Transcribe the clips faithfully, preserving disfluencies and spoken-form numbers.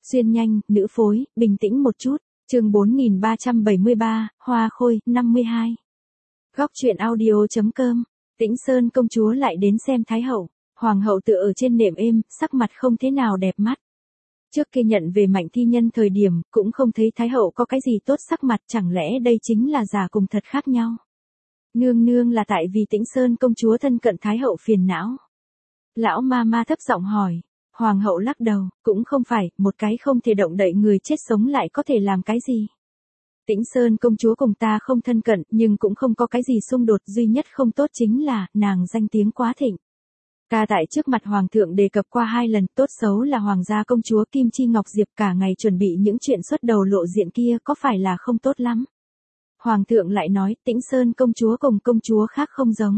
Xuyên nhanh, nữ phối, bình tĩnh một chút. Chương bốn nghìn ba trăm bảy mươi ba, Hoa Khôi, năm mươi hai. Góc truyện audio chấm com. Tĩnh Sơn công chúa lại đến xem Thái hậu. Hoàng hậu tựa ở trên nệm êm, sắc mặt không thế nào đẹp mắt. Trước kia nhận về Mạnh Thi Nhân thời điểm, cũng không thấy Thái hậu có cái gì tốt sắc mặt, chẳng lẽ đây chính là giả cùng thật khác nhau. Nương nương là tại vì Tĩnh Sơn công chúa thân cận Thái hậu phiền não. Lão ma ma thấp giọng hỏi. Hoàng hậu lắc đầu, cũng không phải, một cái không thể động đậy người chết sống lại có thể làm cái gì. Tĩnh Sơn công chúa cùng ta không thân cận, nhưng cũng không có cái gì xung đột, duy nhất không tốt chính là, nàng danh tiếng quá thịnh. Ta tại trước mặt Hoàng thượng đề cập qua hai lần, tốt xấu là Hoàng gia công chúa Kim Chi Ngọc Diệp cả ngày chuẩn bị những chuyện xuất đầu lộ diện kia có phải là không tốt lắm. Hoàng thượng lại nói, Tĩnh Sơn công chúa cùng công chúa khác không giống.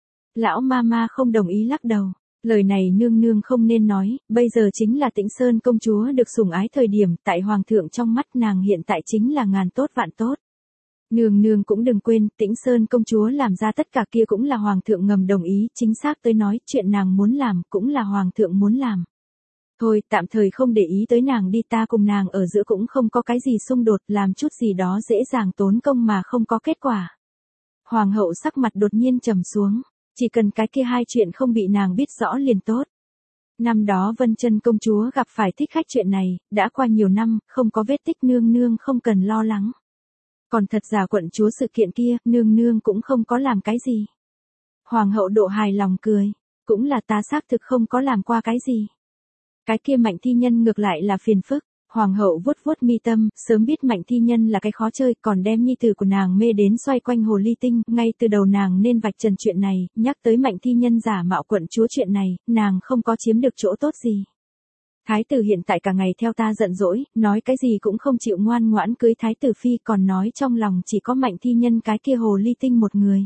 Lão ma ma không đồng ý lắc đầu. Lời này nương nương không nên nói, bây giờ chính là Tĩnh Sơn công chúa được sủng ái thời điểm, tại Hoàng thượng trong mắt nàng hiện tại chính là ngàn tốt vạn tốt. Nương nương cũng đừng quên, Tĩnh Sơn công chúa làm ra tất cả kia cũng là Hoàng thượng ngầm đồng ý, chính xác tới nói, chuyện nàng muốn làm, cũng là Hoàng thượng muốn làm. Thôi, tạm thời không để ý tới nàng đi, ta cùng nàng ở giữa cũng không có cái gì xung đột, làm chút gì đó dễ dàng tốn công mà không có kết quả. Hoàng hậu sắc mặt đột nhiên trầm xuống. Chỉ cần cái kia hai chuyện không bị nàng biết rõ liền tốt. Năm đó Vân Chân công chúa gặp phải thích khách chuyện này, đã qua nhiều năm, không có vết tích, nương nương không cần lo lắng. Còn thật giả quận chúa sự kiện kia, nương nương cũng không có làm cái gì. Hoàng hậu độ hài lòng cười, cũng là ta xác thực không có làm qua cái gì. Cái kia Mạnh Thi Nhân ngược lại là phiền phức. Hoàng hậu vuốt vuốt mi tâm, sớm biết Mạnh Thi Nhân là cái khó chơi, còn đem nhi tử của nàng mê đến xoay quanh hồ ly tinh, ngay từ đầu nàng nên vạch trần chuyện này, nhắc tới Mạnh Thi Nhân giả mạo quận chúa chuyện này, nàng không có chiếm được chỗ tốt gì. Thái tử hiện tại cả ngày theo ta giận dỗi, nói cái gì cũng không chịu ngoan ngoãn cưới thái tử phi, còn nói trong lòng chỉ có Mạnh Thi Nhân cái kia hồ ly tinh một người.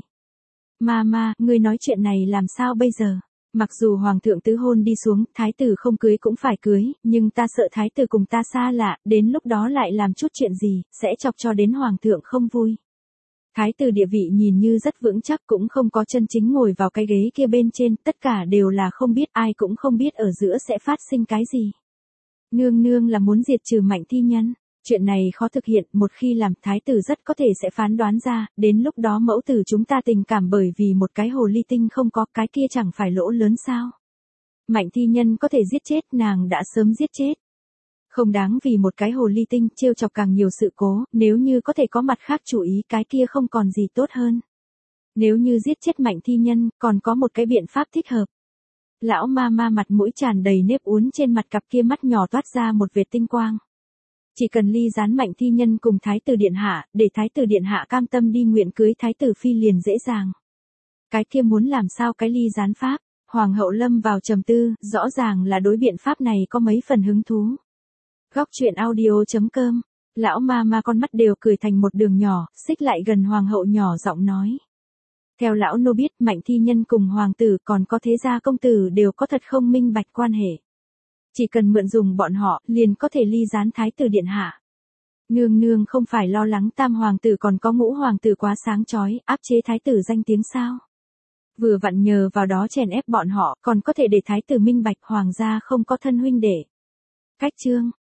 Ma ma, ngươi nói chuyện này làm sao bây giờ? Mặc dù Hoàng thượng tứ hôn đi xuống, thái tử không cưới cũng phải cưới, nhưng ta sợ thái tử cùng ta xa lạ, đến lúc đó lại làm chút chuyện gì, sẽ chọc cho đến Hoàng thượng không vui. Thái tử địa vị nhìn như rất vững chắc, cũng không có chân chính ngồi vào cái ghế kia bên trên, tất cả đều là không biết, ai cũng không biết ở giữa sẽ phát sinh cái gì. Nương nương là muốn diệt trừ Mạnh Thi Nhân. Chuyện này khó thực hiện, một khi làm thái tử rất có thể sẽ phán đoán ra, đến lúc đó mẫu tử chúng ta tình cảm bởi vì một cái hồ ly tinh không có, cái kia chẳng phải lỗ lớn sao. Mạnh Thi Nhân có thể giết chết, nàng đã sớm giết chết. Không đáng vì một cái hồ ly tinh trêu chọc càng nhiều sự cố, nếu như có thể có mặt khác chủ ý cái kia không còn gì tốt hơn. Nếu như giết chết Mạnh Thi Nhân, còn có một cái biện pháp thích hợp. Lão ma ma mặt mũi tràn đầy nếp uốn, trên mặt cặp kia mắt nhỏ toát ra một vệt tinh quang. Chỉ cần ly gián Mạnh Thi Nhân cùng thái tử điện hạ, để thái tử điện hạ cam tâm đi nguyện cưới thái tử phi liền dễ dàng. Cái kia muốn làm sao cái ly gián pháp? Hoàng hậu lâm vào trầm tư, rõ ràng là đối biện pháp này có mấy phần hứng thú. Góc truyện audio chấm com. Lão ma ma con mắt đều cười thành một đường nhỏ, xích lại gần hoàng hậu nhỏ giọng nói. Theo lão nô biết, Mạnh Thi Nhân cùng hoàng tử còn có thế gia công tử đều có thật không minh bạch quan hệ. Chỉ cần mượn dùng bọn họ, liền có thể ly gián thái tử điện hạ. Nương nương không phải lo lắng tam hoàng tử còn có ngũ hoàng tử quá sáng chói, áp chế thái tử danh tiếng sao? Vừa vặn nhờ vào đó chèn ép bọn họ, còn có thể để thái tử minh bạch hoàng gia không có thân huynh đệ. Cách chương.